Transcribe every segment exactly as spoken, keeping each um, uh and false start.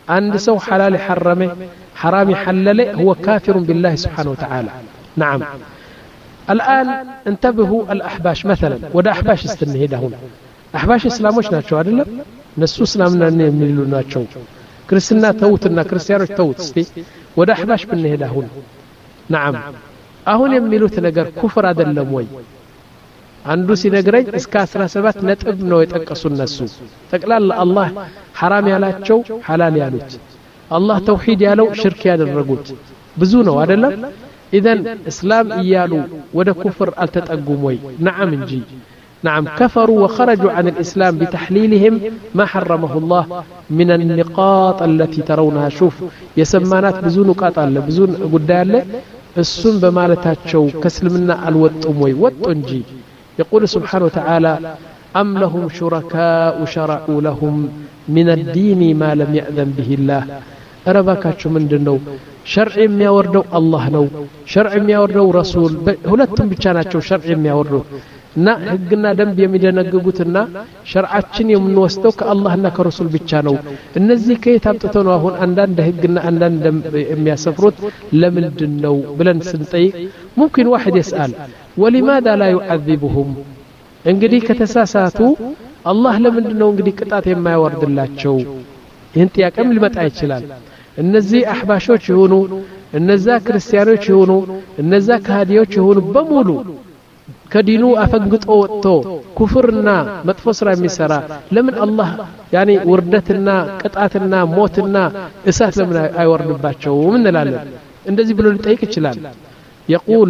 عند سو حلال حرمه حرام حلله هو كافر بالله سبحانه وتعالى. نعم. الآن انتبهوا الأحباش مثلا ودا أحباش استنهده هنا أحباش إسلاموش ناتشو عدل نسو إسلامنا نميلو ناتشو كريستنا توتنا كريستيانوش توت استي ودا أحباش بنهده هنا. نعم. أهون يميلو تنقر كفر هذا اللموي عنده سينقرين اسكا أسرى سبات نتقب نو يتقصوا النسو تقلال الله حرام يالاتشو حلال يالوت الله توحيد يالو شرك يال الرقوت بزونه عدل إذن إسلام إيالو ودا كفر التتقوموي. نعم انجي. نعم كفروا وخرجوا عن الإسلام بتحليلهم ما حرمه الله من النقاط التي ترونها. شوف يسمانات بزون نقاط الله بزون قدال السن بمالتاتشو كسلمنا الوطموي وطنجي. يقول سبحانه وتعالى أم لهم شركاء شرعوا لهم من الدين ما لم يأذن به الله. أرباكاتشو من دنو شرع ما وردو الله نو شرع ما وردو رسول هلتم بيشاناتشو شرع ما وردو نا ህግና ደንብ የሚደነግጉትና ሸርዓችን የምንወስደው ከአላህና ከረሱል ብቻ ነው። እነዚህ ከየት አምጥተው ነው አሁን አንዳንድ ህግና አንዳንድ ደንብ የሚያሰፍሩት ለምንድን ነው ብለን ስንጠይቅ ممكن واحد يسأل ولماذا لا يعذبهم እንግዲህ ከተሳሳቱ አላህ ለምንድን ነው እንግዲህ ቅጣት የማያወርድላቸው? ይህን ጥያቄም ሊመጣ ይችላል። እነዚህ አህባሾች ይሁኑ እነዛ ክርስቲያኖች ይሁኑ እነዛ ካህዲዎች ይሁኑ በሙሉ ከዲኑ አፈንግጦ ወጥቶ ኩፍርና መጥፎ ስራ የሚሰራ ለምን አላህ ያኒ ውርደትና ቅጣትና ሞትና እሳት ለምን አይወርድባቸውም እንላለን። እንደዚህ ብሎ ሊጠይቅ ይችላል። يقول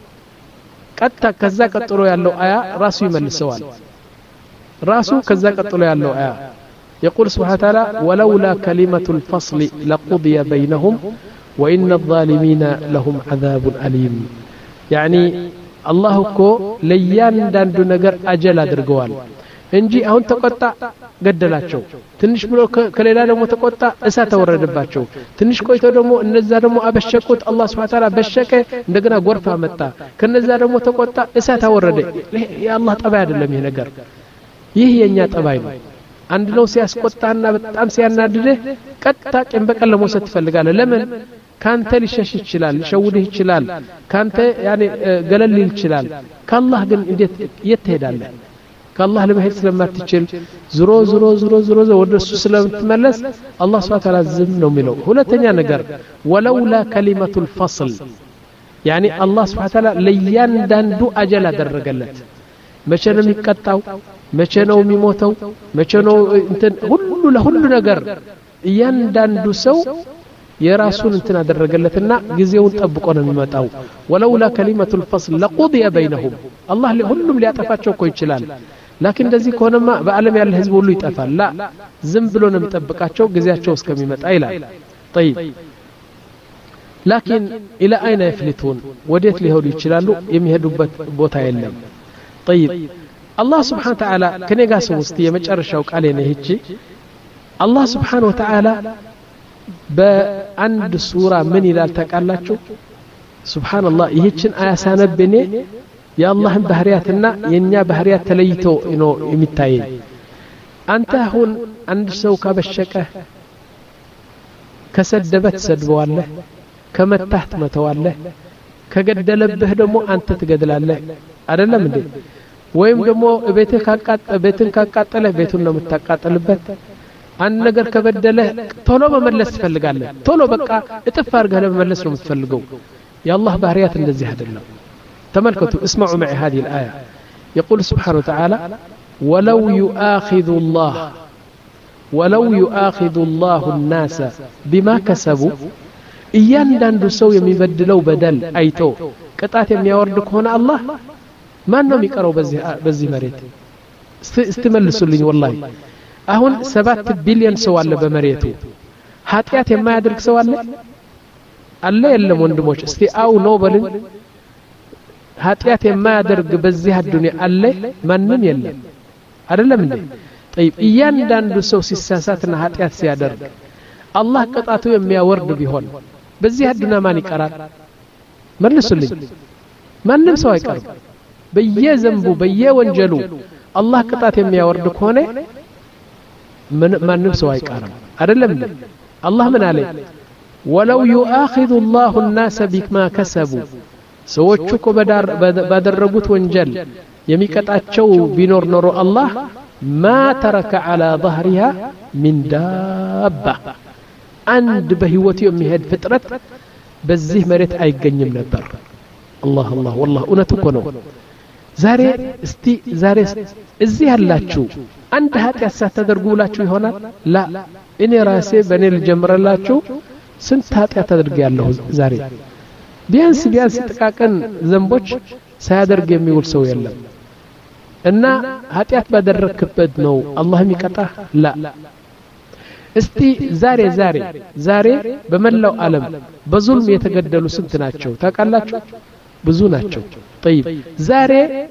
ቀጥታ ከዛ ቀጥሎ ያለው አያ ራሱ ይመልሰዋል። ራሱ ከዛ ቀጥሎ ያለው አያ يقول سبحانه وتعالى ولولا كلمة الفصل لقضي بينهم وإن الظالمين لهم عذاب أليم. يعني الله كو ለያንዳንዱ ነገር አጀል አድርገዋል እንጂ አሁን ተቆጣ ገደላቸው ትንሽ ብሎ ከሌላ ደግሞ ተቆጣ እሳት ተወረደባቸው ትንሽ ቆይቶ ደግሞ እነዛ ደግሞ አበሸቁት አላህ Subhanahu Ta'ala በሸቀ እንደገና ጎርፍ አመጣ ከነዛ ደግሞ ተቆጣ እሳት አወረደ። የአላህ ጠባይ አይደለም ይሄ ነገር ይህ የኛ ጠባይ ነው። አንድ ነው ሲያስቆጣና በጣም ሲያናድድህ ቀጥታ ቀን በቀን ለመውሰድ ትፈልጋለህ። ለምን ካንተ ሊሸሽ ይችላል ሊሸውድህ ይችላል ካንተ ያኔ ገለል ሊል ይችላል። ከአላህ ግን እንዴት የትሄዳለህ? ከአላህ ለመሄድ ስለማትችል ዝሮ ዝሮ ዝሮ ዝሮ ወደሱ ስለምትመለስ አላህ Subhanahu Ta'ala ዝም ነው የሚለው። ሁለተኛ ነገር ወለውላ ከሊመቱል ፈስል ያኒ አላህ Subhanahu Ta'ala ለያንዳንዱ አጀል አደረገለት። መቼ ነው የሚቀጣው? መቼ ነው የሚሞተው? መቼ ነው እንትን ሁሉ ለሁሉ ነገር እያንዳንዱ ሰው የራሱን እንትን አደረገለትና ጊዜውን ጠብቆ ነው የሚመጣው። ወለውላ ከሊመቱል ፈስል ለቁضي بينهم አላህ ሁሉም ሊያጠፋቸው እኮ ይችላል። ላኪን እንደዚህ ከሆነማ በአለም ያለ ህዝብ ሁሉ ይጠፋል። ላ ዝም ብሎ ነው የሚጠብቃቸው ጊዜያቸው እስከሚመጣ ይላል። طيب لكن الى اين يفلتون ወዴት ሊሄዱ ይችላሉ? የሚሄዱበት ቦታ የለም። طيب الله سبحانه وتعالى ከኔ ጋር ሰው እስቲ የመጨረሻው ቃል ነው ይህቺ الله سبحانه وتعالى በአንድ ሱራ ምን ይላል ታውቃላችሁ? ሱብሃንአላህ ይህችን አያሳነብኔ የአላህን ባህሪያትና የኛ ባህሪያት ተለይተው ነው የሚታየኝ። አንተ አሁን አንድ ሰው ካበሸቀ ከሰደበት ሰድበዋለህ ከመታህ ትመተዋለህ ከገደለብህ ደግሞ አንተ ትገድላለህ አይደለም እንዴ? ወይም ደግሞ ቤትህ ካቃጠለ ቤትን ካቃጠለ ቤቱን ነው የምታቃጥልበት። አንድ ነገር ከበደለ ቶሎ መመለስ ትፈልጋለህ። ቶሎ በቃ እጥፍ አድርገህ ለመመለስ ነው የምትፈልገው። የአላህ ባህሪያት እንደዚህ አይደለም። تملكتوا اسمعوا معي هذه الآية. يقول سبحانه وتعالى ولو يؤاخذ الله ولو يؤاخذ الله الناس بما كسبوا እያንዳንዱ ሰው የሚበድለው በደል አይቶ ቅጣት የሚያወርድ ከሆነ አላህ ማን ነው የሚቀረው በዚህ በዚህ መሬት? استملسوا والله አሁን ሰባት ቢሊዮን ሰው አለ በመሬቱ ኃጢያት የማያደርግ ሰው አለ አለ የለም? ወንድሞች እስቲ አው ነው በልን ኃጢያት የማያደርግ በዚህ ዱንያ አለ? ማንም የለም አይደለም እንዴ? طيب እያንዳንዱ ሰው ሲሳሳትና ኃጢያት ሲያደርግ አላህ ቅጣቱ የሚያወርድ ቢሆን በዚህ ዱንያ ማን ይቀራል? መልሱልኝ። ማንም ሰው አይቀርም። በየዘንቡ በየወንጀሉ አላህ ቅጣት የሚያወርድ ከሆነ ማንም ሰው አይቀርም አይደለም እንዴ? الله من عليه ولو يؤاخذ الله الناس بما كسبوا سوچو كو بدار بدرغوت وانجل يميقطاچو بينور نورو الله ما ترك على ظهرها من دابة عند بهيوتي يمهد فطرت بزيه مريت አይገኝም ነበር الله الله والله እውነት እኮ ነው ዛሬ እስቲ ዛሬ እዚህ ያላችሁ አንድ ኃጢያት ሳታደርጉ ብላችሁ ይሆናል ላ እኔ ራሴ በኔ ልጀምርላችሁ ስንት ኃጢያት አድርጌያለሁ ዛሬ ቢያንስ ቢያንስ ጥቃቅን ዘንቦች ሳያደርግ የሚውል ሰው የለም እና ኃጢያት ባደረክበት ነው አላህ የሚቀጣ ላ እስቲ ዛሬ ዛሬ ዛሬ በመላው ዓለም በዙልም የተገደሉ ስንት ናቸው ታውቃላችሁ ብዙ ናቸው طيب ዛሬ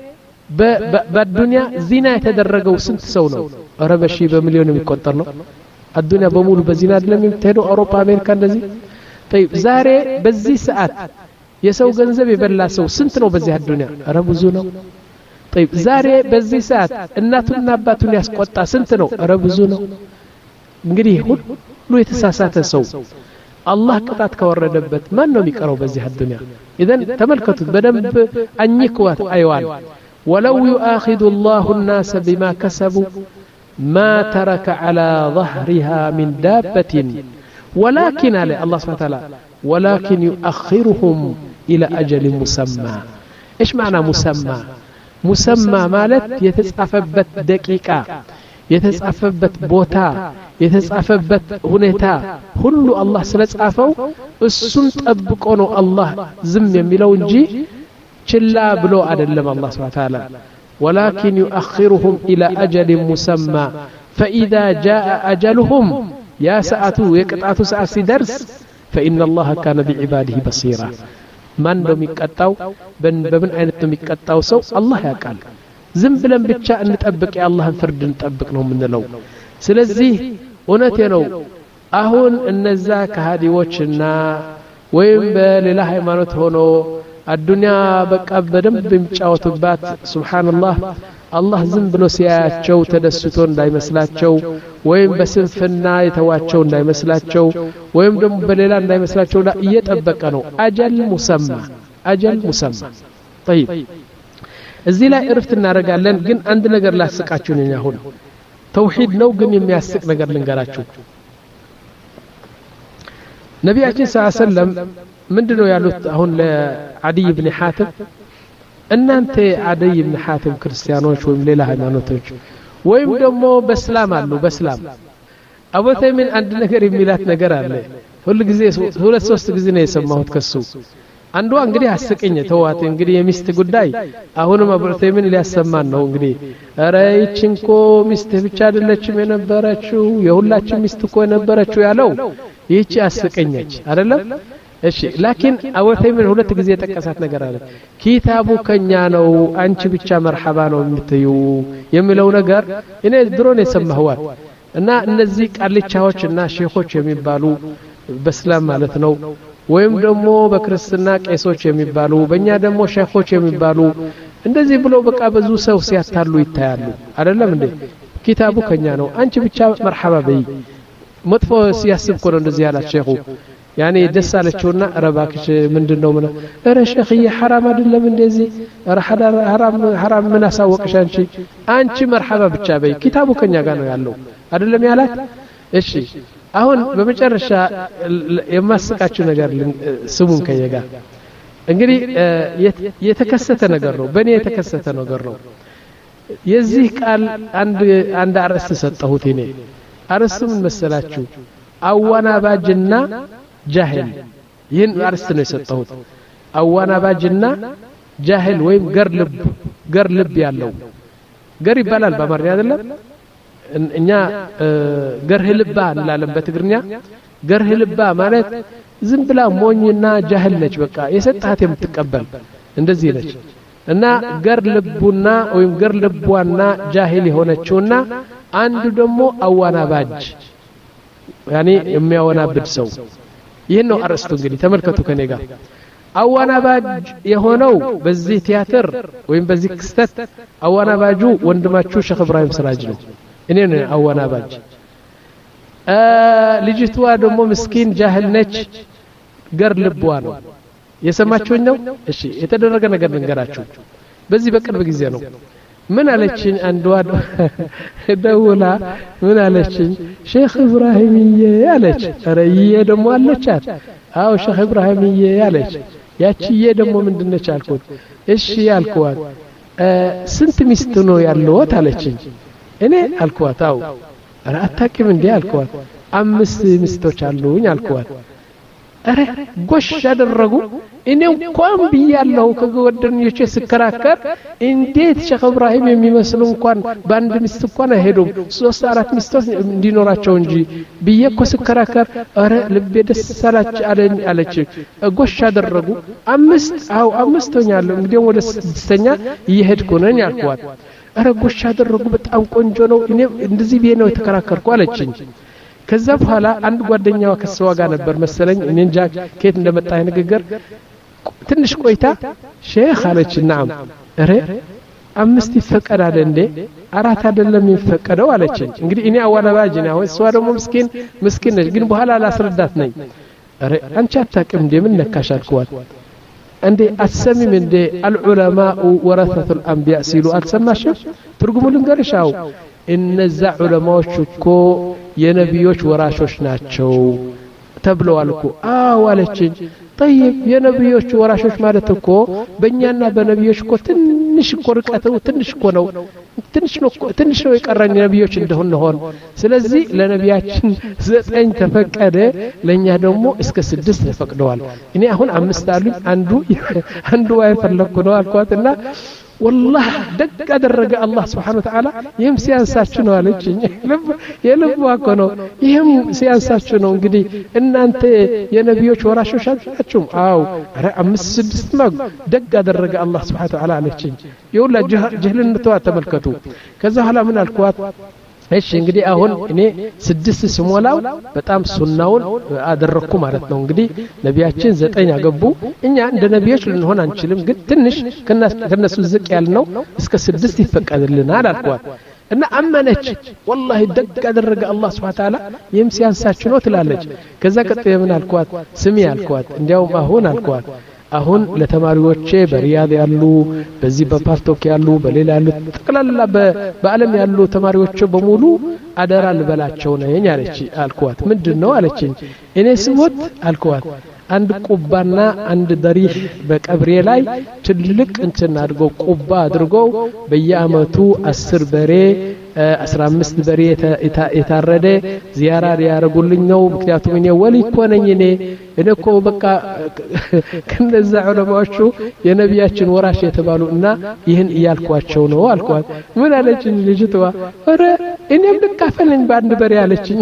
በዱንያ ዚና የተደረገው ስንት ሰው ነው አረበሺ በሚሊዮን የሚቆጠር ነው الدنيا በሙሉ በዚና አይደለም የምትሄደው አውሮፓ አሜሪካ እንደዚህ طيب ዛሬ በዚህ ሰዓት የሰው ገንዘብ የበላ ሰው ስንት ነው በዚህ الدنيا አረ ብዙ ነው طيب ዛሬ በዚህ ሰዓት እናቱና አባቱን ያስቆጣ ስንት ነው አረ ብዙ ነው እንግዲህ ሁሉ የተሳሳተ ሰው الله ቅጣት ከወረደበት ማን ነው የሚቀረው በዚህ الدنيا اذا ተመልከቱት በደንብ አኝኩት አይዋል ولو يؤاخذ الله الناس بما كسبوا ما ترك على ظهرها من دابة ولكن على الله سبحانه وتعالى ولكن يؤخرهم إلى أجل مسمى إيش معنى مسمى مسمى مالت يتسعفبت دقيقة يتسعفبت بوتا يتسعفبت هنتا كل الله سلسعفو السن تطبقونه الله زم يميلو እንጂ ችላ ብሎ አይደለም الله سبحانه وتعالى ولكن يؤخرهم إلى أجل مسمى فإذا جاء أجلهم يا ساعته يقطعوا ساعة سيدرس فإن الله كان بعباده بصيرا من دم يقطعوا بن بمن አይነት ነው የሚቀጣው ሰው الله ያውቃል ዝም ብለን ብቻ እንጠብቅ የአላህን ፍርድ እንጠብቅ ነው ምንለው ስለዚህ እውነቴ ነው አሁን እነዛ ከሃዲዎችና ወይም በሌላ ሃይማኖት ሆኖ الدنيا بقى بدم بمጫወቱባት ሱብሃንአላህ አላህ ዝም ብሎ ሲያያቸው ተደስቶ እንዳይመስላቸው ወይም በስንፍና የተዋቸው እንዳይመስላቸው ወይም ደግሞ በሌላ እንዳይመስላቸው እየጠበቀ ነው አጀል ሙሰማ አጀል ሙሰማ طيب እዚህ ላይ እርፍት እናረጋለን ግን አንድ ነገር ላስቃችሁ ነኝ አሁን ተውሂድ ነው ግን የሚያስቅ ነገር ልንገራችሁ ነብያችን ሰለላሁ ዐለይሂ ወሰለም ምንድነው ያሉት አሁን ለአዲ ኢብኑ ሐቲም እናንተ አዲ ኢብኑ ሐቲም ክርስቲያኖች ወይም ሌላ ሃይማኖቶች ወይም ደግሞ በእስላም አሉ በእስላም አቡ ተይሚን አንድ ነገር የሚላት ነገር አለ ሁሉ ጊዜ ሁለት ሶስት ጊዜ ነው የሰማሁት ከሱ አንዱ እንግዲህ አስቀኝ ተዋት እንግዲህ የሚስት ጉዳይ አሁንም አቡ ተይሚን ሊያሰማን ነው እንግዲህ አረ ይችንኮ ሚስት ብቻ አይደለችም የነበረችው የሁላችን ሚስት እኮ የነበረችው ያለው ይቺ አስቀኘች አይደለም እሺ ላኪን አቡ ተይሚን ሁለት ጊዜ ተቀሳት ነገር አለ ኪታቡ ከኛ ነው አንቺ ብቻ መርሐባ ነው የምትዩ የሚለው ነገር እኔ ድሮን የሰማሁት እና እነዚህ ቃልቻዎችና ሼኾች የሚባሉ በእስላም ማለት ነው ወይም ደግሞ በክርስቲና ቄሶች የሚባሉ በእኛ ደግሞ ሼኾች የሚባሉ እንደዚህ ብሎ በቃ ብዙ ሰው ሲያታሉ ይታያሉ አይደለም እንዴ ኪታቡ ከኛ ነው አንቺ ብቻ መርሐባ በይ መጥፎ ሲያስብ ኮነ እንደዚህ ያላት ሼኹ يعني ደሳለችውና ረባክሽ ምንድነው ምን እረ ሼኽዬ حرام አይደለም እንደዚህ እረ حرام حرام ምን አሳወቅሽ አንቺ አንቺ መርሐባ ብቻ በይ ኪታቡ ከኛ ጋር ነው ያለው አይደለም ያላት እሺ አሁን በመጨረሻ የማስቃችሁ ነገር ስሙን ከየጋ እንግዲህ የተከሰተ ነገር ነው በእኔ የተከሰተ ነገር ነው የዚህ ቃል አንድ አንድ አርዕስት ሰጠሁት እኔ አርዕስቱ ምን መሰላችሁ አዋናባጅና ጃሂል ይህን አርዕስት ነው የሰጠሁት አዋናባጅና ጃሂል ወይም ገር ልብ ገር ልብ ያለው ገር ይባላል በአማርኛ አይደለም እኛ ገርህ ልባ እንላለን በትግርኛ ገርህ ልባ ማለት ዝም ብላ ሞኝና ጃሂል ነች በቃ የሰጣት የምትቀበል እንደዚህ ነች እና ገር ልቡና ወይም ገር ልቧና ጃሂል የሆነችውና አንዱ ደግሞ አዋናባጅ ያኒ የሚያወናብድ ሰው ይሄን ነው አርዕስቱ እንግዲህ ተመልከቱ ከኔ ጋር አዋናባጅ የሆነው በዚህ ቲያትር ወይም በዚህ ክስተት አዋናባጁ ወንድማችሁ ሼኽ ኢብራሂም ስራጅ ነው እኔ ነኝ አዋናባጅ ልጅቷ ደግሞ ምስኪን ጃህል ነች ገር ልቧ ነው የሰማችሁኝ ነው እሺ የተደረገ ነገር ልንገራችሁ በዚህ በቅርብ ጊዜ ነው ምን አለችኝ አንዷ ደውላ ምን አለችኝ ሼክ ኢብራሂምዬ አለች አረዬ ደግሞ አለቻት አው ሼክ ኢብራሂምዬ አለች ያቺዬ ደግሞ ምንድነች አልኩት እሺ አልኳት ስንት ሚስት ነው ያለዎት አለችኝ እኔ አልኳት አው አታቂም እንዴ አልኳት አምስት ሚስቶች አሉኝ አልኳት አረ ጎሽ ያደረጉ እኔ እንኳን ብያለሁ ከጓደኞቼ ስከራከር እንዴት ሼክ ኢብራሂም የሚመስሉ እንኳን በአንድ ሚስት እንኳን አይሄዱም ሶስት አራት ሚስቶች እንዲኖራቸው እንጂ ብየኮ ስከራከር አረ ልቤ ደስ አላች አለኝ አለች ጎሽ ያደረጉ አምስት አው አምስተኛለሁ እንግዲህ ወደ ስድስተኛ እየሄድኩ ነኝ አልኳት አረ ጎሽ ያደረጉ በጣም ቆንጆ ነው እኔ እንደዚህ ቢሄ ነው የተከራከርኩ አለችኝ ከዛ በኋላ አንድ ጓደኛዋ ከሰዋ ጋር ነበር መሰለኝ እኔ እንጃ ከየት እንደመጣ ንግግር ትንሽ ቆይታ ሼክ አለች ናም አረ አምስት ይፈቀዳል እንዴ አራት አይደለም ይፈቀደው አለችኝ እንግዲህ እኔ አዋላባጅ ነው እሷ ደግሞ ምስኪን ምስኪን ነች ግን በኋላ ላስረዳት ነኝ አረ አንቺ አታውቅም እንዴ ምን ነካሽ አልኳት እንዴ አትሰሚም እንዴ العلماء ورثة الانبياء ሲሉ አትሰማሽም ትርጉሙ ልንገርሻው እነዛ ዑለማዎች እኮ የነቢዮች ወራሾች ናቸው ተብለዋል እኮ አዎ አለችኝ طيب የነቢዮች ወራሾች ማለት እኮ በእኛና በነቢዮች እኮ ትንሽ እኮ ርቀቱ ትንሽ እኮ ነው ትንሽ ነው ትንሽ ነው የቀረኝ ነቢዮች እንደሆነ ሆነ ስለዚህ ለነቢያችን ዘጠኝ ተፈቀደ ለኛ ደግሞ እስከ ስድስት ተፈቅደዋል እኔ አሁን አምስት አሉኝ አንዱ አንዱ አይፈለኩ ነው አልኳትና والله دق አደረገ አላህ Subhanahu Wa Ta'ala ይህም ሲያንሳችሁ ነው አለችኝ ልብ የልብ ዋቆ ነው ይህም ሲያንሳችሁ ነው እንግዲህ እናንተ የነቢዮች ወራሾች ናችሁ አው አረ አምስት ስድስት ነው ደግ አደረገ አላህ Subhanahu Wa Ta'ala አለችኝ ይውላ ጀህልነቷ ተመልከቱ ከዛ ኋላ ምን አልኳት እሺ እንግዲህ አሁን እኔ ስድስት ስሞላው በጣም ሱናውን አደረኩ ማለት ነው እንግዲህ ነቢያችን ዘጠኝ አገቡ እኛ እንደ ነቢዮች ልንሆን አንችልም ግን ትንሽ ከነሱ ዝቅ ያልነው እስከ ስድስት ይፈቀድልናል አልኳት እና አመነች والله ደግ አደረገ አላህ Subhanahu Wa Ta'ala ይህም ሲያንሳችሁ ነው ትላለች ከዛ ቀጥዬ ምን አልኳት ስሚ አልኳት እንዲያውም አሁን አልኳት አሁን ለተማሪዎቼ በሪያድ ያሉ በዚህ በፓርቶክ ያሉ በሌላ ያሉ ተቀላላ በአለም ያሉ ተማሪዎቼ በሙሉ አደራ ልበላቸው ነኝ አለች አልኳት ምንድነው አለችኝ እኔ ስሞት አልኳት አንድ ቁባና አንድ ደሪህ በቀብሬ ላይ ትልቅ እንትን አድርገው ቁባ አድርገው በየአመቱ አስር በሬ አስራ አምስት በሬ የታረደ ዚያራ ያረጉልኝ ነው ምክንያቱም እኔ ወሊ እኮ ነኝ እኔ እኔ እኮ በቃ ከነዛ ዑለማዎቹ የነቢያችን ወራሽ የተባሉና ይህን እያልኳቸው ነው አልኳት ምን አለችኝ ልጅቷ አረ እኔም ልካፈልኝ በአንድ በሬ አለችኝ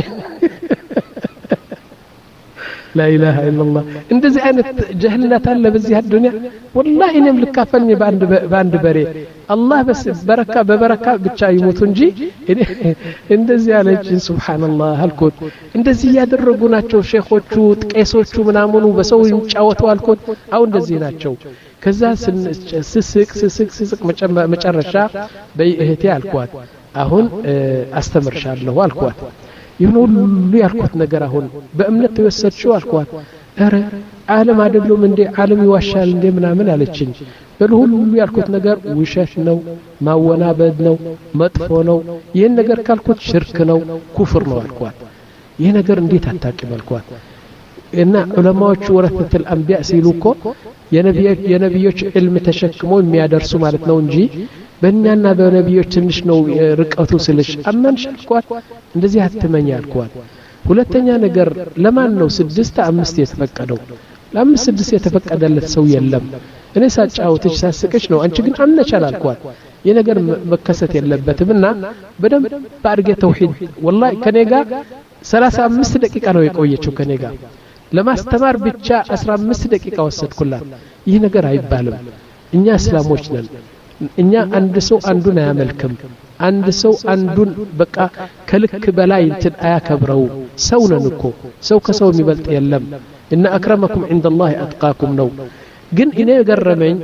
لا اله الا الله እንደዚህ አይነት ጀህልነት አለ በዚህ አዱንያ والله እኔም ልካፈልኝ በአንድ በአንድ በሬ አላህ በስ በረካ በበረካ ብቻ ይሞቱ እንጂ እንደዚህ አለችኝ ሱብሃንአላህ አልኩት እንደዚህ ያደረጉ ናቸው ሼኾቹ ቄሶቹ ምናምኑ በሰው ይጫወቱ አልኩት አው እንደዚህ ናቸው ከዛ ስስቅ ስስቅ ስስቅ መጨረሻ በእህቴ አልኳት አሁን አስተምርሻለሁ አልኳት ይሁን ሁሉ ያልኩት ነገር አሁን በእምነት ተወሰድሽው አልኳት አረ ዓለም አይደለም እንዴ ዓለም ይዋሻል እንዴ ምናምን አለችኝ በሁሉ ያልኩት ነገር ውሸት ነው ማወናበድ ነው መጥፎ ነው ይሄን ነገር ካልኩት ሽርክ ነው ኩፍር ነው አልኳት ይሄ ነገር እንዴት አታውቂም አልኳት እና ዑለማዎቹ ወረተል አንቢያ ሲሉኮ የነቢዮች የነቢዮች ዕልም ተሸክመው የሚያደርሱ ማለት ነው እንጂ በእኛና በነቢዮች ትንሽ ነው ርቀቱ ስልሽ አመንሽ አልኳት እንደዚህ አትመኝ አልኳት ሁለተኛ ነገር ለማን ነው ስድስት አምስት የተፈቀደው ለአምስት ስድስት የተፈቀደለት ሰው የለም እኔ ሳጫውትሽ ሳስቀሽ ነው አንቺ ግን አምነሻል አልኳት የነገር መከሰት የለበትምና በደም ባርገ ተውሂድ والله ከኔጋ ሰላሳ አምስት ደቂቃ ነው የቆየችው ከኔጋ ለማስተማር ብቻ አስራ አምስት ደቂቃ ወሰድኩላት ይህ ነገር አይባልም እኛ እስላሞች ነን እኛ አንድ ሰው አንዱን አያመልክም አንድ ሰው አንዱን በቃ ከልክ በላይ እንትን አያከብረው ሰው ነን እኮ ሰው ከሰው የሚበልጥ የለም እና አክረመኩም عندالله اتقاكم ነው ግን እኔ ገረመኝ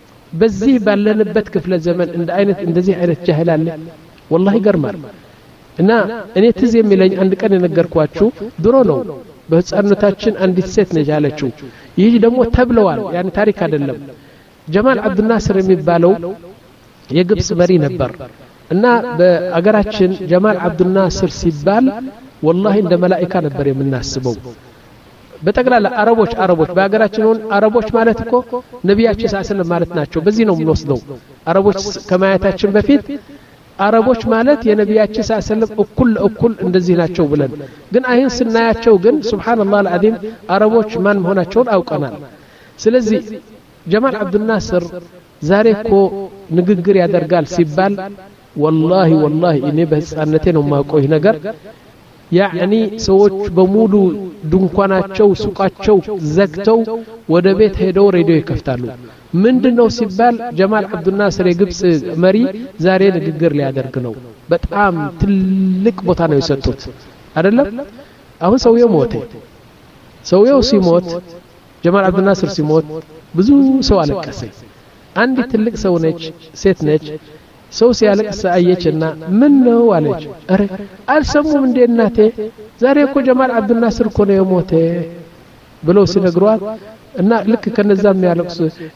በዚህ ባለንበት ክፍለ ዘመን እንደ አይነት እንደዚህ አይነት ጃህል አለ والله ገርማል እና እኔ ትዝ የሚለኝ አንድ ቀን የነገርኳችሁ ድሮ ነው በህፃንነታችን አንዲት ሴት ነች ያለችው ይህ ደግሞ ተብለዋል ያን ታሪክ አይደለም ጀማል አብዱልናስር የሚባለው የግብጽ መሪ ነበር እና በአገራችን ጀማል አብዱልናስር ሲባል والله እንደ መላእክት ነበር የምናስበው በጠቅላላ አረቦች አረቦች በአገራችን ሆን አረቦች ማለት እኮ ነብያችን ሰለላሁ ዐለይሂ ወሰለም ማለት ናቸው በዚህ ነው የምንወስደው አረቦች ከማያታችን በፊት አረቦች ማለት የነብያችን ሰለላሁ ዐለይሂ ወሰለም እኩል እኩል እንደዚህ ናቸው ብለን ግን አይን ስናያቸው ግን ሱብሃንአላህ አልዓዚም አረቦች ማን መሆናቸውን አውቀናል ስለዚህ ጀማል አብዱልናስር ዛሬ እኮ ንግግር ያደርጋል ሲባል والله والله እኔ በህፃንነቴ ነው የማውቀው ይሄ ነገር يعني ሰዎች በሙሉ ድንኳናቸው ሱቃቸው ዘግተው ወደ ቤት ሄደው ሬዲዮ ይከፍታሉ ምንድነው ሲባል ጀማል አብዱልናስር የግብጽ መሪ ዛሬ ንግግር ሊያደርግ ነው በጣም ትልቅ ቦታ ነው የሰጡት አይደለም አሁን ሰውየው ሞተ ሰውየው ሲሞት ጀማል አብዱልናስር ሲሞት ብዙ ሰው አለቀሰ አንድ ትልቅ ሰው ነች ሴት ነች ሰው ሲያለቅስ አየችና ምን ነው አለች አረ አልሰሙም እንደ እናቴ ዛሬ እኮ ጀማል አብዱልናስር እኮ ነው የሞተ ብለው ሲነግሯት እና ልክ ከነዛም ያለቅስ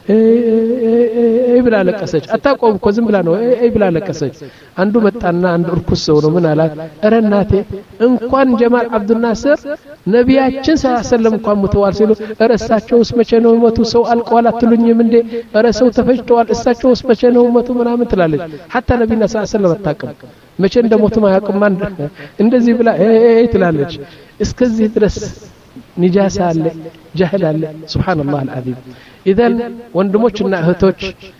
እይ ብላ ለቀሰች አታቆም እኮ ዝም ብላ ነው እይ ብላ ለቀሰች አንዱ መጣና አንድ እርኩስ ሰው ነው ምን አላት አረ እናቴ እንኳን ጀማል አብዱልናስር ነብያችን ሰለላሁ ዐለይሂ ወሰለም እንኳን ሞተዋል ሲሉ አረ እሳቸውስ መቼ ነው የሞቱ ሰው አልቀዋል አትሉኝም እንዴ አረ ሰው ተፈጅተዋል እሳቸውስ መቼ ነው የሞቱ ምናምን ትላለች حتى ነብይና ሰለላሁ ዐለይሂ ወሰለም አታውቅም መቼ እንደሞቱ ማያውቅም እንደዚህ ብላ እይ ትላለች እስከዚህ ድረስ نجاسة አለ ጀህል አለ ሱብሃንአላህ አልዓዚም ኢዘን ወንድሞችና እህቶች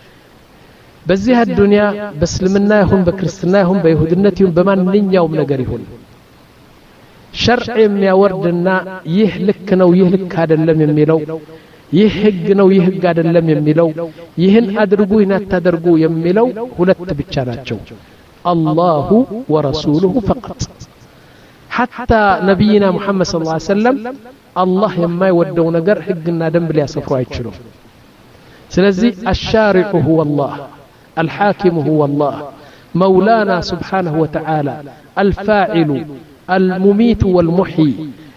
በዚህ ዱንያ በእስልምና ይሁን በክርስትና ይሁን በይሁድነት ይሁን በማንኛውም ነገር ይሁን ሸርዕ የሚያወርድና ይህ ልክ ነው ይህ ልክ አይደለም የሚለው ይህ ህግ ነው ይህ ህግ አይደለም የሚለው ይህን አድርጉ ይህን አታድርጉ የሚለው ሁለት ብቻ ናቸው አላሁ ወረሱሉሁ ፈቀጥ حتى نبينا محمد صلى الله عليه وسلم الله يما يودو نجر حقنا دم بلا سفروا يتشلو سلزي الشارع هو الله الحاكم هو الله مولانا سبحانه وتعالى الفاعل المميت والمحيي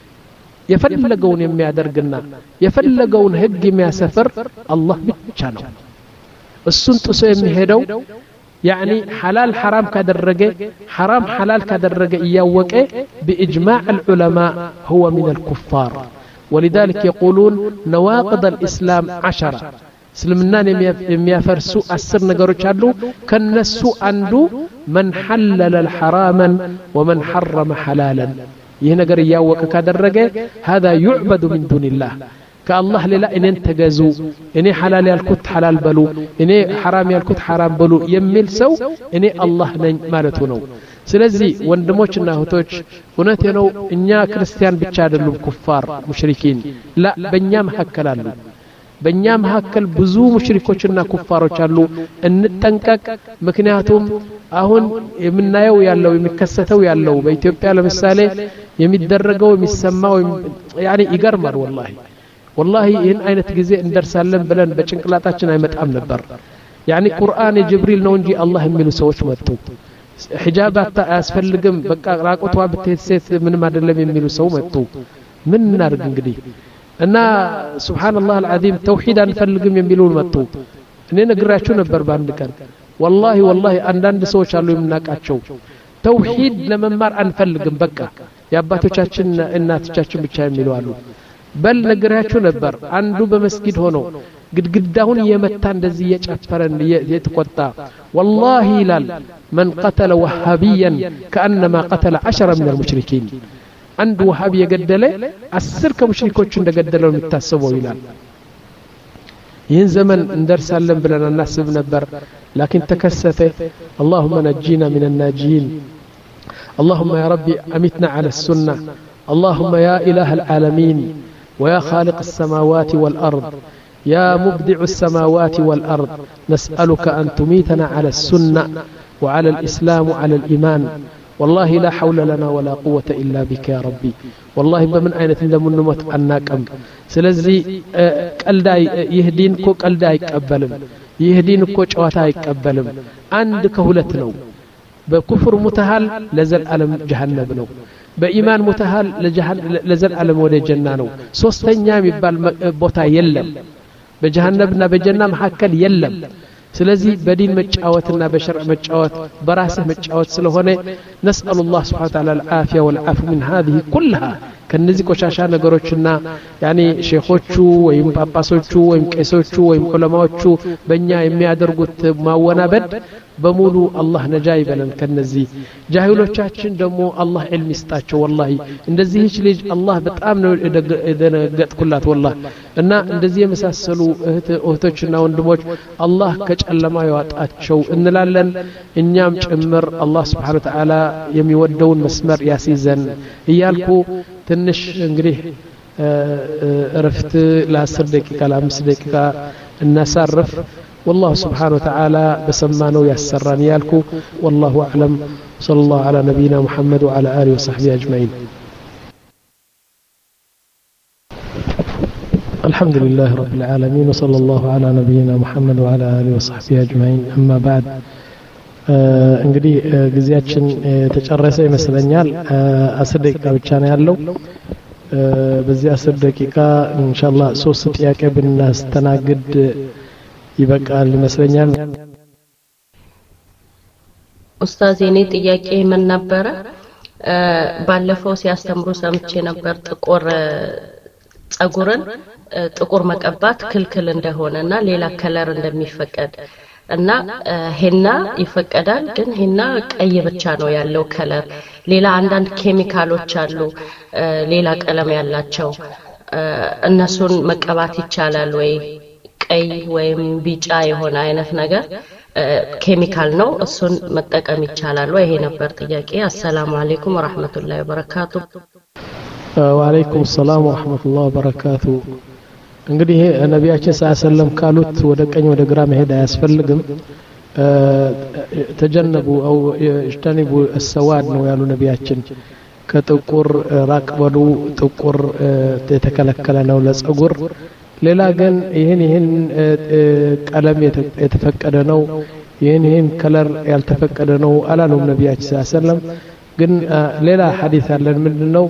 يفلقون يما يدرقنا يفلقون حق يما سفر الله بتشانو السنت سيمي هدو يعني حلال حرام كدرجة حرام حلال كدرجة إياوك بإجماع العلماء هو من الكفار ولذلك يقولون نواقض الإسلام عشرة سلمنا يميافرسو أسر نقروا شادو كالنسو أندو من حلل الحراما ومن حرم حلالا يهنقر إياوك كدرجة هذا يعبد من دون الله كالله لا إن أنت جزو إني حلال يالكت حلال بلو إني حرام يالكت حرام بلو يميل سو إني الله مالتونو سلزي وندموشنا هتوش ونتينو إنيا كريستيان بتشادلو كفار مشركين لا بنيام هكلالو بنيام هكل بزو مشركوشنا كفاروش አሉ እንጠንቀቅ ምክንያቱም አሁን የምናየው ያለው የሚከሰተው ያለው በኢትዮጵያ ለምሳሌ የሚደረገው የሚሰማው يعني ይገርማል والله والله إن أين تجزي إن درس لهم بلن بچنقلاتنا يمتأم نبر يعني قرآن جبريل نونجي الله يميلو سوش متو حجابات أسفل لقم بقى راقوتوا بتهسيت من ما دلم يميلو سو متو من نارق انقدي أنا سبحان الله العظيم توحيدا نفلقم يميلو متو إننا قرأتشو نبر باندكان والله والله أندان سوش اللو يمناك أتشو توحيد لمن مار أنفلقم بقى يا أباتو چاچن إنا تچاچن بچا يميلو ألو بل نقراچو نبر አንዱ በመስጊድ ሆኖ ግድግዳውን የመታ እንደዚህ የጨፈረን የተቆጣ والله ይላል من قتل وهابيا كانما قتل عشرة من المشركين አንድ ወሃቢ የገደለ አስር ከሙሽሪኮች እንደገደለው የሚታሰበው ይላል ይህን ዘመን እንደርሳለን ብለን እናስብ ነበር لكن ተከሰተ اللهم نجينا من الناجين اللهم يا ربي أمتنا على السنة اللهم يا إله العالمين ويا خالق السماوات والأرض يا مبدع السماوات والأرض نسألك أن تميتنا على السنة وعلى الإسلام وعلى الإيمان والله لا حول لنا ولا قوة إلا بك يا ربي والله بمن أين تندم النمط أناكم سلزي قلدا يهدينكو قلدا يقبلم يهدينكو جواتا يقبلم عندك هلتنو በኩፍር ሙተሃል ለዘላለም ጀሃነም ነው በኢማን ሙተሃል ለዘላለም ወደ ጀና ነው ሶስተኛ የሚባል ቦታ የለም በጀሃነምና በጀና መሐከል የለም ስለዚህ በዲን መጫወትና በሸርዕ መጫወት በራስህ መጫወት ስለሆነ نسأل الله سبحانه وتعالى العافية والعفو من هذه كلها ከነዚህ ቆሻሻ ነገሮችና ያኒ ሼኾቹ ወይም ጳጳሶቹ ወይም ቄሶቹ ወይም ዑለማዎቹ በእኛ የሚያደርጉት ማወናበድ በሙሉ አላህ ነጃ ይበለን ከነዚህ ጃሂሎቻችን ደግሞ አላህ ዒልም ይስጣቸው ወላሂ እንደዚህ ልጅ አላህ በጣም ነው የደነገጥኩላት ወላሂ እና እንደዚህ የመሳሰሉ እህቶችና ወንድሞች አላህ ከጨለማ ያወጣቸው እንላለን እኛም ጭምር አላህ Subhanahu Wa Ta'ala የሚወደውን መስመር ያስይዘን እያልኩ ትንሽ እንግዲህ እረፍት ለ10 ደቂቃ ለ5 ደቂቃ እናሳርፍ والله سبحانه وتعالى بسمانه يسران يالكو والله أعلم صلى الله على نبينا محمد وعلى آله وصحبه أجمعين الحمد لله رب العالمين وصلى الله على نبينا محمد وعلى آله وصحبه أجمعين أما بعد እንግዲህ ግዚያችን ተጨረሰ ይመስለኛል አስር ደቂቃ ብቻ ነው ያለው በዚህ አስር ደቂቃ ኢንሻአላህ ሶስት ጥያቄ ብናስተናግድ ይበቃል ይመስለኛል ኡስታዝ የኔ ጥያቄ ምን ነበር ባለፈው ሲያስተምሩ ሰምቼ ነበር ጥቁር ጸጉርን ጥቁር መቀባት ክልክል እንደሆነና ሌላ ከለር እንደሚፈቀድ እና ሄና ይፈቀዳል ግን ሄና ቀይ ብቻ ነው ያለው ከለር ሌላ አንዳንድ ኬሚካሎች አሉ ሌላ ቀለም ያላቸው እነሱን መቀባት ይቻላል ወይ ቀይ ወይም ቢጫ የሆነ አይነት ነገር ኬሚካል ነው እሱን መጠቀም ይቻላል ወይ ይሄ ነበር ጥያቄ አሰላሙ አለይኩም ወራህመቱላሂ ወበረካቱ ወአለይኩም ሰላም ወራህመቱላሂ ወበረካቱ እንግዲህ ነብያችን ሰለላሁ ካሉት ወደ ቀኝ ወደ ግራ መሄድ አያስፈልግም ተጀነቡ او اجتنبوا السواد ነው ያሉ ነብያችን ከጥቁር ራቅ በሉ ጥቁር የተከለከለ ነው ለጸጉር ሌላ ግን ይሄን ይሄን ቀለም የተፈቀደ ነው ይሄን ይሄን ከለር ያልተፈቀደ ነው አላሉም ነብያችን ሰለላሁ ግን ሌላ ሐዲስ አለን ምንድነው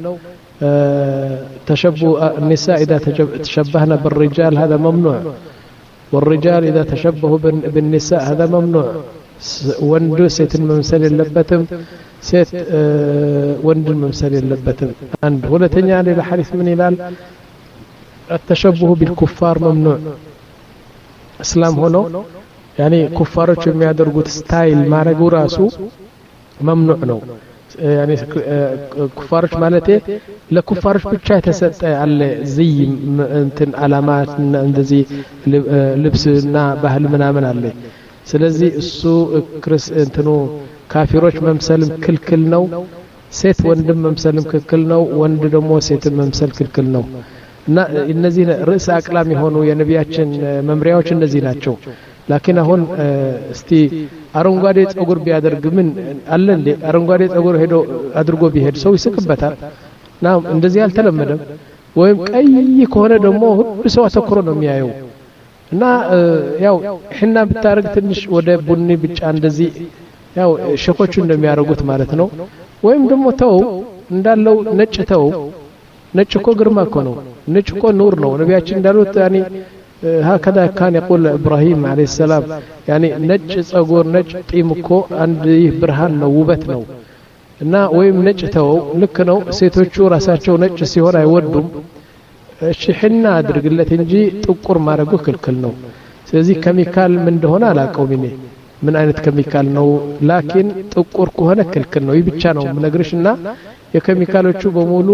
تشبه النساء إذا تشبهن بالرجال هذا ممنوع والرجال إذا تشبهوا بالنساء هذا ممنوع وندو سيت الممثل اللبتم سيت وند الممثل اللبتم عند ولا تنيا للحديث من هلال التشبه بالكفار ممنوع اسلام هنا يعني كفارዎች የሚያደርጉት ስታይል ማረጉ ራሱ ممنوع ነው يعني كفارش مالته لكفارش ብቻ ተሰጠ አለ زي እንትን አላማት እንደዚህ ልብስና ባህል ምናምን አለ ስለዚህ እሱ ክርስ እንትኑ ካፊሮች መምሰልም ክልክል ነው ሴት ወንድም መምሰልም ክልክል ነው ወንድ ደግሞ ሴት መምሰል ክልክል ነው እና እነዚህ ርዕስ አቅላም የሆኑ የነቢያችን መምሪያዎች እነዚህ ናቸው لكن አሁን እስቲ አረንጓዴ ጸጉር ቢያደርግ ምን አለ እንዴ አረንጓዴ ጸጉር ሄዶ አድርጎ ቢሄድ ሰው ይስቅበታል ናም እንደዚህ አልተለመደም ወይም ቀይ ከሆነ ደግሞ ሁሉ ሰው አተኩሮ ነው የሚያየው እና ያው ሕና ብታረግ ትንሽ ወደ ቡኒ ብቻ እንደዚህ ያው ሸኮቹ እንደሚያረጉት ማለት ነው ወይም ደግሞ ተው እንዳለው ነጭ ተው ነጭ እኮ ግርማ እኮ ነው ነጭ እኮ ኑር ነው ነብያችን እንዳሉት ያኒ هكذا كان يقول إبراهيم عليه السلام يعني نج ጸጉር ነጭ ጢም እኮ አንድ ብርሃን ነው ውበት ነው እና ወይም ነጭ ተው ልክ ነው ሴቶቹ ራሳቸው ነጭ ሲሆን አይወዱም እሺ ሕና አድርግለት እንጂ ጥቁር ማረጉ ክልክል ነው ስለዚህ ኬሚካል ምን እንደሆነ አላቀውም እኔ ምን አይነት ኬሚካል ነው ላኪን ጥቁር ከሆነ ክልክል ነው ይብቻ ነው ምነግርሽና የኬሚካሎቹ በሙሉ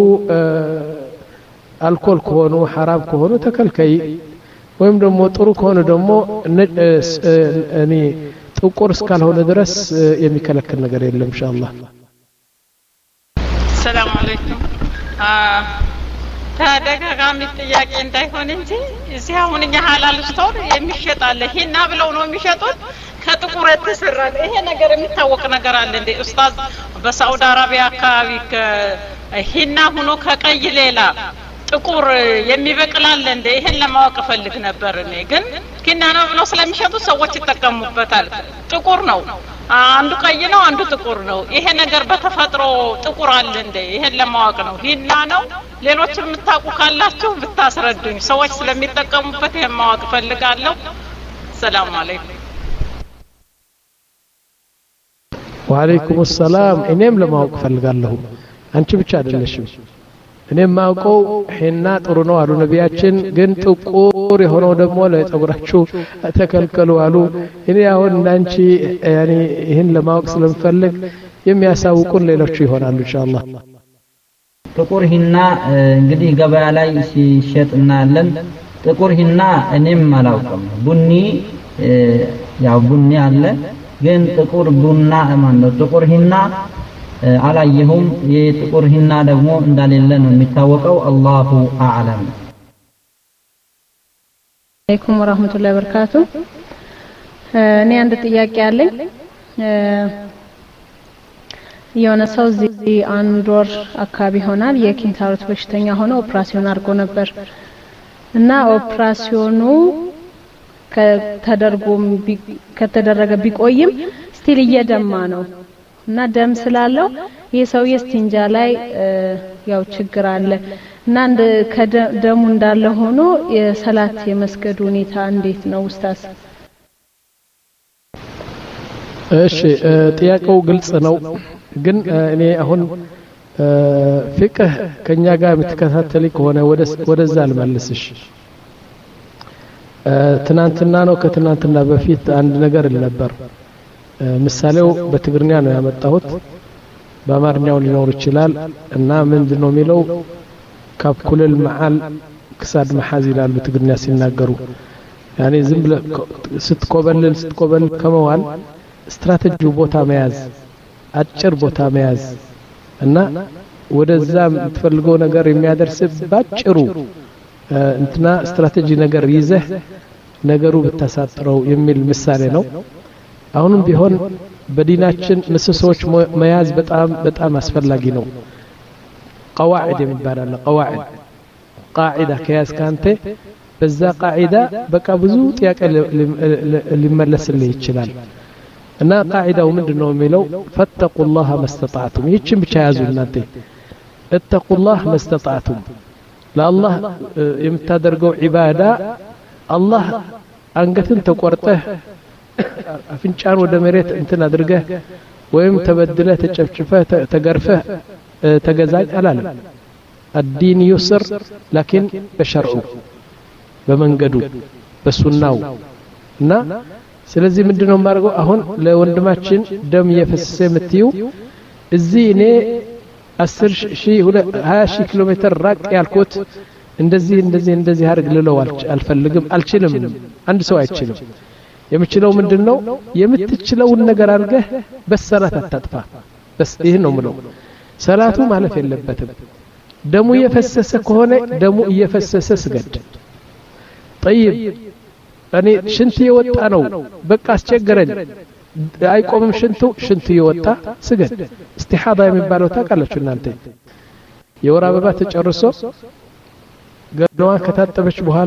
አልኮል ከሆኑ حرام ከሆኑ ተከልከይ ወይም ደግሞ ጥሩ ከሆነ ደግሞ እኔ ጥቁር እስካልሆነ ድረስ የሚከለክል ነገር የለም ኢንሻአላህ ሰላም አለይኩም ተደጋጋሚ ጥያቄ እንዳይሆን እንጂ እዚህ አሁን እኛ ሐላል ስቶር የሚሸጣል ሂና ብለው ነው የሚሸጡት ከጥቁር የተሰራ ይሄ ነገር የሚታወቅ ነገር አለ እንዴ ኡስታዝ በሳውዲ አረቢያ አካባቢ ሂና ሆኖ ከቀይ ሌላ ጥቁር የሚበቅላል እንደ ይሄን ለማወቅ ፈልግ ነበር እኔ ግን ኪና ነው ብለው ስለሚሸጡ ሰዎች ይተቀሙበታል ጥቁር ነው አንዱ ቀይ ነው አንዱ ጥቁር ነው ይሄ ነገር በተፈጥሮ ጥቁር አለ እንዴ ይሄን ለማወቅ ነው ሂና ነው ሌሎችም የምታውቁ ካላችሁ ብታስረዱኝ ሰዎች ስለሚጠቀሙበት ይሄን ማወቅ ፈልጋለሁ ሰላም አለይኩም ወአለይኩም ሰላም እኔም ለማወቅ ፈልጋለሁ አንቺ ብቻ አይደለሽም እኔም ማውቀው ሂና ጥሩ ነው አሉ ነቢያችን ግን ጥቁር የሆነው ደግሞ ለፀጉራችሁ ተከልከሉ አሉ እኔ አሁን እንዳንቺ ያኒ ይሄን ለማወቅ ስለምፈልግ የሚያሳውቁን ሌሎች ይሆናሉ ኢንሻአላህ ጥቁር ሂና እንግዲህ ገበያ ላይ ሲሸጥ እናያለን ጥቁር ሂና እኔም አላውቅም ቡኒ ያው ቡኒ አለ ግን ጥቁር ቡና ማለት ጥቁር ሂና አላየሁም የጥቁር ሂና ደግሞ እንዳሌለ ነው የሚታወቀው አላሁ አዕለም አለይኩም ወራህመቱላሂ ወበረካቱ እኔ አንድ ጥያቄ አለኝ የሆነ ሰው እዚህ አንድ ወር አካባቢ ሆናል የኪንታሮት በሽተኛ ሆኖ ኦፕራሲዮን አድርጎ ነበር እና ኦፕራሲዮኑ ከተደረገም ከተደረገ ቢቆይም ስቲል እየደማ ነው እና ደም ስላለው የሰው የስቲንጃ ላይ ያው ችግር አለ እና እንደ ከደሙ እንዳለ ሆኖ የሰላት የመስገድ ሁኔታ እንዴት ነው ኡስታዝ እሺ ጥያቄው ግልጽ ነው ግን እኔ አሁን ፍቅህ ከኛ ጋር የምትከታተሊ ከሆነ ወደ ወደዛ ልመልስሽ ትናንትና ነው ከትናንትና በፊት አንድ ነገር ነበር ምሳሌው በትግርኛ ነው ያመጣሁት በአማርኛው ሊኖር ይችላል እና ምንድነው የሚለው ካብኩልል መዓል ክሳድ መሐዝ ይላሉ ትግርኛ ሲናገሩ ያኔ ዝም ብለ ስትቆበልል ስትቆበል ከመዋል ስትራቴጂው ቦታ መያዝ አጭር ቦታ መያዝ እና ወደዛ የምትፈልገው ነገር የሚያደርስ ባጭሩ እንትና ስትራቴጂ ነገር ይዘህ ነገሩ ብታሳጥረው የሚል ምሳሌ ነው አሁንም ቢሆን በዲናችን ምሰሶች መያዝ በጣም በጣም አስፈላጊ ነው قواعد የሚባል አለ قواعد قاعده ከያዝ ካንተ በዛ قاعده በቃ ብዙ ጥያቄ ሊመለስልህ ይችላል እና قاعدው ምንድነው የሚለው فاتقوا الله ما استطعتم ይህችን ብቻ ያዙ እናንተ اتقوا الله ما استطعتم ለአላህ የምታደርገው ዒባዳ አላህ አንገትን ተቆርጠህ አፍንጫን ወደ መሬት እንትን አድርገህ ወይም ተበድለህ ተጨፍጭፈህ ተገርፈህ ተገዛኝ አላለም الدين يسر لكن بشرعه በመንገዱ በሱናው እና ስለዚህ ምንድነው ማርገው አሁን ለወንድማችን ደም እየፈሰሰ የምትዩ እዚህ እኔ አስር ሺህ ሃያ ሺህ ኪሎ ሜትር ራቅ ያልኩት እንደዚህ እንደዚህ እንደዚህ አርግ ልለው አልፈልግም አልችልም አንድ ሰው አይችልም የምችለው ምንድነው የምትችለውን ነገር አርገህ በሰላት አታጥፋ በስ ይሄ ነው ምለው ሰላቱ ማለፍ የለበትም ደሙ እየፈሰሰ ከሆነ ደሙ እየፈሰሰ ስገድ طيب እኔ ሽንት የወጣ ነው በቃ አስቸገረኝ አይቆምም ሽንቱ ሽንቱ የወጣ ስገድ እስቲሃዳ የሚባለው ታውቃላችሁ እናንተ የወር አበባ ተጨርሶ ገላዋን ከታጠበች በኋላ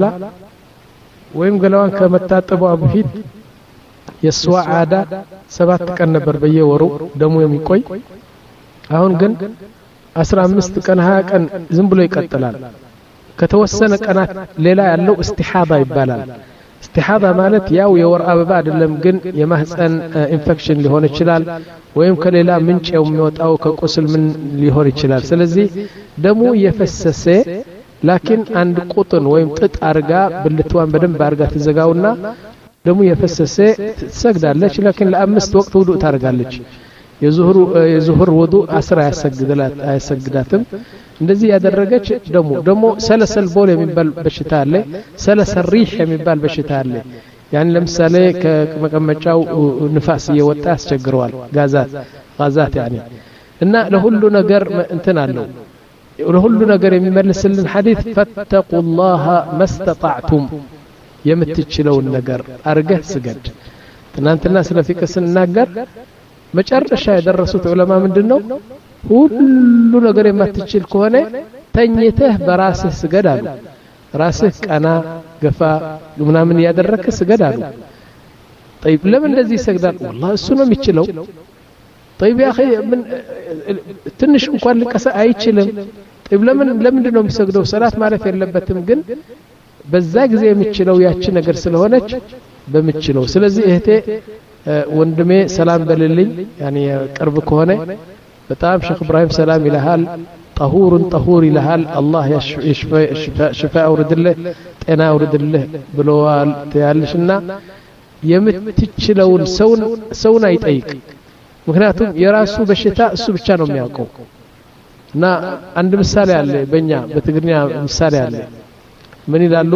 ወይም ገላዋን ከመታጠቧ በፊት የስዋ አዳ ሰባት ቀን ነበር በየወሩ ደሙ የሚቆይ አሁን ግን አስራ አምስት ቀን ሃያ ቀን ዝም ብሎ ይቀጥላል ከተወሰነ ቀናት ሌላ ያለው እስቲሃዳ ይባላል እስቲሃዳ ማለት ያው የወር አበባ አይደለም ግን የማህፀን ኢንፌክሽን ሊሆን ይችላል ወይም ከሌላ ምንጭ የሚወጣው ከቁስል ምን ሊሆን ይችላል ስለዚህ ደሙ የፈሰሰ ላኪን አንድ ቁጥን ወይም ጥጥ አርጋ ብልቷን በደንብ አርጋ ተዘጋውና ደሙ የፈሰሰ ትሰግዳለች ላኪን ለአምስት ወቅት ውዱእ ታርጋለች የዙህሩ የዙህር ውዱእ አስራ ያሰግዳላት አያሰግዳትም እንደዚህ ያደረገች ደሙ ደሞ ሰለሰል ቦል የሚባል በሽታ አለ ሰለሰል ሪህ የሚባል በሽታ አለ ያን ለምሳሌ ከመቀመጫው ንፋስ እየወጣ ያስቸግረዋል ጋዛት ጋዛት ያኒ እና ለሁሉ ነገር እንትን አለው ለሁሉ ነገር የሚመልስልን ሐዲስ ፈተቁላህ ማስተጣዕቱም የምትችለውን ነገር አርገህ ስገድ ትናንትና ስለ ፊቅህ ስንናገር መጨረሻ ያደረሱት ዑለማ ምንድነው ሁሉ ነገር የማትችል ከሆነ ተኝተህ በራስህ ስገድ አሉ ራስህ ቀና ገፋ ምናምን ያደረከ ስገድ አሉ طيب ለምን እንደዚህ ይሰግዳል والله እሱ ነው የሚችለው طيب يا اخي من ትንሽ እንኳን ልቀሳ አይችልም طيب ለምን ለምንድን ነው የሚሰግደው ሰላት ማለት የለበትም ግን በዛ ጊዜ የሚችለው ያቺ ነገር ስለሆነች በሚችለው ስለዚህ እህቴ ወንድሜ ሰላም በልልኝ ያኒ ቅርብ ከሆነ በጣም ሼክ ኢብራሂም ሰላም ይልሃል طهور طهور ይልሃል አላህ يشفى شفاء አውርድልህ ጤና አውርድልህ ብለዋል ያልሽና የምትችለውን ሰውን ሰውን አይጠይቅ ምክንያቱም የራሱ በሽታ እሱ ብቻ ነው የሚያውቀው እና አንድ ምሳሌ አለ በእኛ በትግርኛ ምሳሌ አለ ምን ይላሉ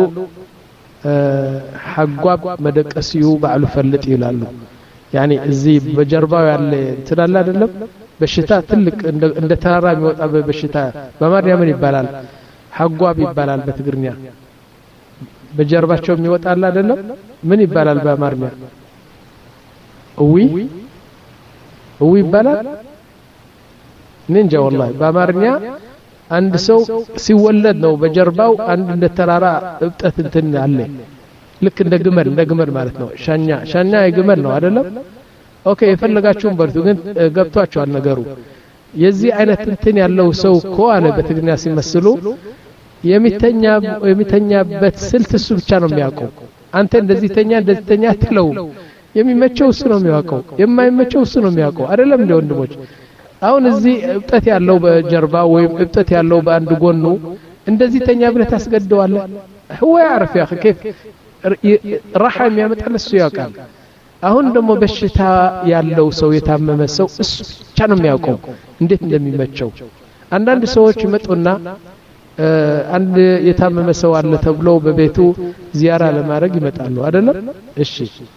ሐጓብ መደቀሲዩ ባዕሉ ፈልጥ ይላሉ ያኒ እዚህ በጀርባው ያለ ትላል አይደለም በሽታ ትልቅ እንደ ተራራ የሚወጣ በሽታ በአማርኛ ምን ይባላል ሐጓብ ይባላል በትግርኛ በጀርባቸው የሚወጣል አይደለም ምን ይባላል በአማርኛ እዊ እዊ ይባላል ንንጃ والله በአማርኛ አንድ ሰው ሲወለድ ነው በጀርባው አንድ እንደ ተራራ እብጠት እንትን አለ ልክ እንደ ግመል እንደ ግመል ማለት ነው ሻኛ ሻኛ የግመል ነው አይደለም ኦኬ የፈለጋችሁን በርቱ ግን ገብቷቸዋል ነገሩ የዚህ አይነት እንትን ያለው ሰው እኮ አለ በትግርኛ ሲመስሉ የሚተኛ የሚተኛበት ስልት እሱ ብቻ ነው የሚያውቀው አንተ እንደዚህ ተኛ እንደዚህ ተኛ ትለው የሚመቸው እሱ ነው የሚያውቀው የማይመቸው እሱ ነው የሚያውቀው አይደለም እንደ ወንድሞች አሁን እዚህ እብጠት ያለው በጀርባ ወይም እብጠት ያለው በአንድ ጎኑ እንደዚህ ተኛ ብለህ ታስገደዋለህ هو يعرف يا اخي كيف راح የሚያመጣል እሱ ያውቃል አሁን ደግሞ በሽታ ያለው ሰው የታመመ ሰው እሱ ብቻ ነው የሚያውቀው እንዴት እንደሚመቸው አንዳንድ ሰዎች ይመጡና አንድ የታመመ ሰው አለ ተብሎ በቤቱ ዚያራ ለማድረግ ይመጣሉ አይደለም እሺ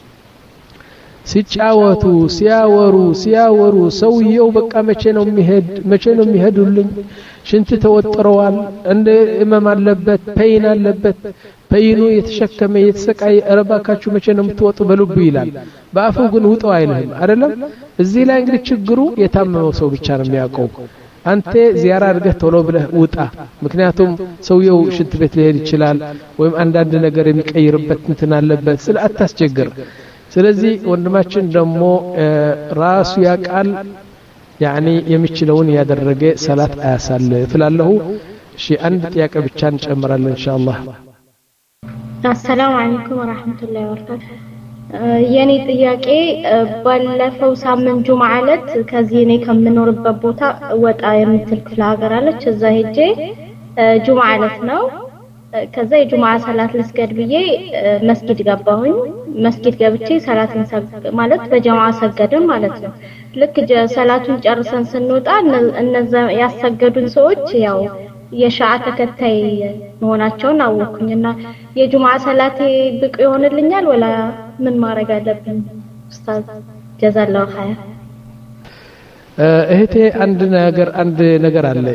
ሲጫወቱ ሲያወሩ ሲያወሩ ሰውየው በቃ መቼ ነው የሚሄድ መቼ ነው የሚሄዱልኝ ሽንት ተወጥረዋል እንደ እመም አለበት ፔይን አለበት ፔይኑ የተሸከመ የተሰቃየ አረባካችሁ መቼ ነው የምትወጡ በልቡ ይላል በአፉ ግን ውጣው አይልም አይደለም እዚህ ላይ እንግዲህ ችግሩ የታመመው ሰው ብቻ ነው የሚያውቀው አንተ ዚያራ አድርገህ ቶሎ ብለህ ውጣ ምክንያቱም ሰውየው ሽንት ቤት ሊሄድ ይችላል ወይም አንዳንድ ነገር የሚቀይርበት እንትን አለበት ስለ አታስቸግር ስለዚህ ወንድማችን ደግሞ ራሱ ያቃል ያኒ የሚችለውን ያደረገ ሰላት አያሳልፍ ፍላለሁ እሺ አንድ ጥያቄ ብቻ እንጨምራለን ኢንሻአላህ አሰላሙ አለይኩም ወራህመቱላሂ ወበረካቱ የኔ ጥያቄ ባለፈው ሳምንት ጁምዓ ዕለት ከዚህ እኔ ከምኖርበት ቦታ ወጣ የምትል ክፍለ ሀገር አለች እዛ ሄጄ ጁምዓ ዕለት ነው ከዛ የጁምዓ ሰላት ልስገድ ብዬ መስጊድ ገባሁኝ መስጊድ ገብቼ ሰላትን ማለት በጀማዓ ሰገድን ማለት ነው ልክ ሰላቱን ጨርሰን ስንወጣ እነዛ ያሰገዱን ሰዎች ያው የሻዓ ተከታይ መሆናቸውን አወኩኝና የጁምዓ ሰላቴ ብቅ ይሆንልኛል ወላ ምን ማድረግ አለብኝ ኡስታዝ ጀዛላሁ ኸይር እህቴ አንድ ነገር አንድ ነገር አለ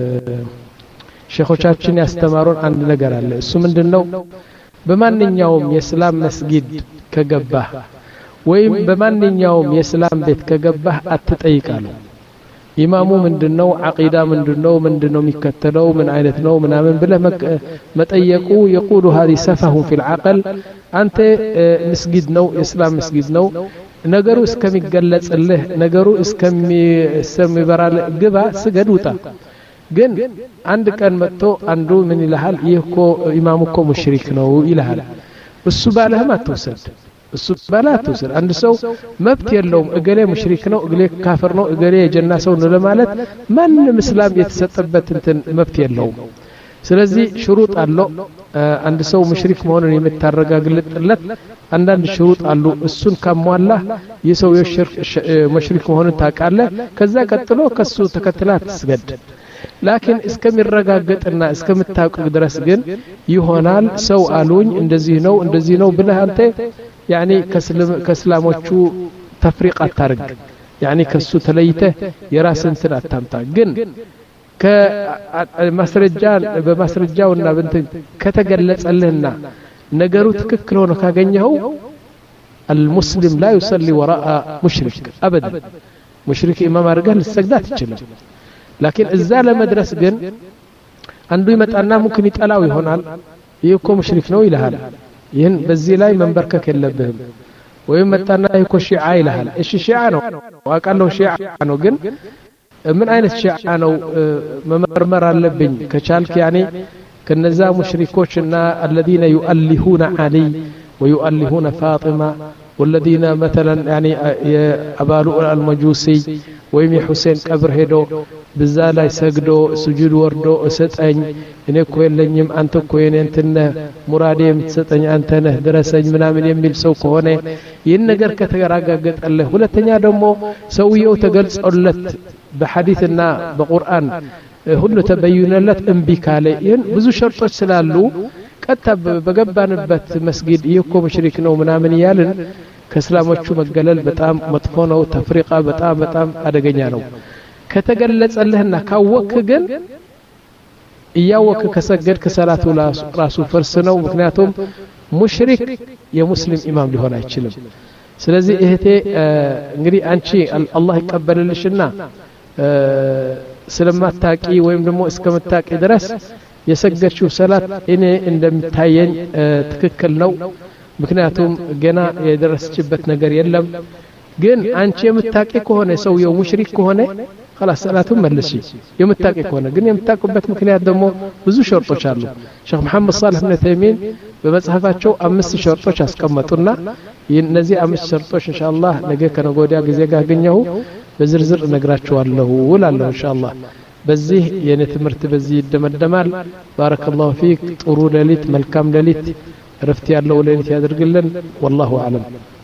ሼኾቻችን ያስተማሩን አንድ ነገር አለ እሱ ምንድነው በማንኛውም የእስላም መስጊድ ከገባህ ወይም በማንኛውም የእስላም ቤት ከገባህ አትጠይቃሉ ኢማሙ ምንድነው አቂዳ ምንድነው ምንድነው የሚከተለው ምን አይነት ነው ምናምን ብለህ መጠየቁ يقول هذه سفه في العقل አንተ መስጊድ ነው የእስላም መስጊድ ነው ነገሩ እስከሚገለጽልህ ነገሩ እስከሚበራል ግባ ስገድ ውጣ ግን አንድ ቀን መጥቶ አንዱ ምን ይልሃል ይህኮ ኢማሙ እኮ ሙሽሪክ ነው ይልሃል እሱ ባለህም አትወሰድ እሱ ባለህ አትወሰድ አንድ ሰው መብት የለውም እገሌ ሙሽሪክ ነው እገሌ ካፍር ነው እገሌ የጀና ሰው ነው ለማለት ማንም እስላም የተሰጠበት እንትን መብት የለውም ስለዚህ ሽሩጥ አለው አንድ ሰው ሙሽሪክ መሆኑን የምታረጋግጥለት አንዳንድ ሽሩጥ አሉ እሱን ካሟላ የሰው የሽርክ ሙሽሪክ መሆኑን ታውቃለህ ከዛ ቀጥሎ ከሱ ተከትላት ትስገድ لكن እስከሚረጋገጥና እስከምታውቅ ድረስ ግን ይሆናል ሰው አሉኝ እንደዚህ ነው እንደዚህ ነው ብለህ አንተ ያኒ ከእስላሞቹ ተፍሪቅ አታርግ ያኒ ከሱ ተለይተህ የራስን ስራ አታምጣ ግን ከማስረጃ በማስረጃውና በእንትን ከተገለጸልህና ነገሩ ትክክል ሆኖ ካገኘኸው المسلم لا يصلي وراء مشرك ابدا مشرك امام አድርገህ ልትሰግዳት ይችላል لكن እዛ ለመድረስ ግን አንዱ ይመጣና ሙክን ይጠላው ይሆናል ይሄ እኮ ሙሽሪክ ነው ይልሃል ይሄን በዚህ ላይ መንበርከክ የለብህም ወይም መጣና ይኮ ሺዓ ይልሃል እሺ ሺዓ ነው ዋቃለው ሺዓ ነው ግን ምን አይነት ሺዓ ነው መመርመር አለብኝ ከቻልክ ያኔ ከነዛ ሙሽሪኮችና الذين يؤلهون علي ويؤلهون فاطمة والذين مثلا يعني أبا لؤلؤ المجوسي ويم حسين قبر هدو بዛ ላይ ሰግዶ ስጁድ ወርዶ እሰጠኝ እኔ እኮ የለኝም አንተ እኮ የኔ እንተነ ሙራዴ የምትሰጠኝ አንተ ነህ ድረሰኝ ምናምን የሚል ሰው ከሆነ ይህን ነገር ከተረጋገጠልህ ሁለተኛ ደግሞ ሰውየው ተገልጾለት በሐዲስና በቁርአን ሁሉ ተበይነለት እምቢ ካለ ይህን ብዙ ሸርጦች ስላሉ ቀጥታ በገባንበት መስጊድ ይኮ ሙሽሪክ ነው ምናምን ያልን ከእስላሞቹ መገለል በጣም መጥፎ ነው ተፍሪቃ በጣም በጣም አደገኛ ነው ከተገለጸልህና ካወክ ግን እያወክ ከሰገድ ከሰላቱ ራሱ ፈርስ ነው ምክንያቱም ሙሽሪክ የሙስሊም ኢማም ሊሆን አይችልም ስለዚህ እህቴ እንግዲህ አንቺ አላህ ይቀበልልሽና ስለማታቂ ወይም ደግሞ እስከምታቂ ድረስ የሰገድሽው ሰላት እኔ እንደምታየኝ ትክክል ነው ምክንያቱም ገና የደረሰችበት ነገር የለም ግን አንቺ የምታቂ ከሆነ ሰውየው ሙሽሪክ ከሆነ خلاص ሰላቱን መልሺ የምታቂ ከሆነ ግን የምታቁበት ምክንያት ደግሞ ብዙ ሸርጦች አሉ ሼክ መሐመድ ሷሊህ ኢብኑ ተይሚን በመጽሐፋቸው አምስት ሸርጦች አስቀመጡና እነዚህ አምስት ሸርጦች ኢንሻአላህ ነገ ከነገወዲያ ጊዜ ጋር አገኘው በዝርዝር ነግራችኋለሁ ወላለው ኢንሻአላህ በዚህ የኔ ትምህርት በዚህ ይደመደማል ባረከላሁ ፊክ ጥሩ ሌሊት መልካም ሌሊት ረፍት ያለው ሌሊት ያድርግልን والله اعلم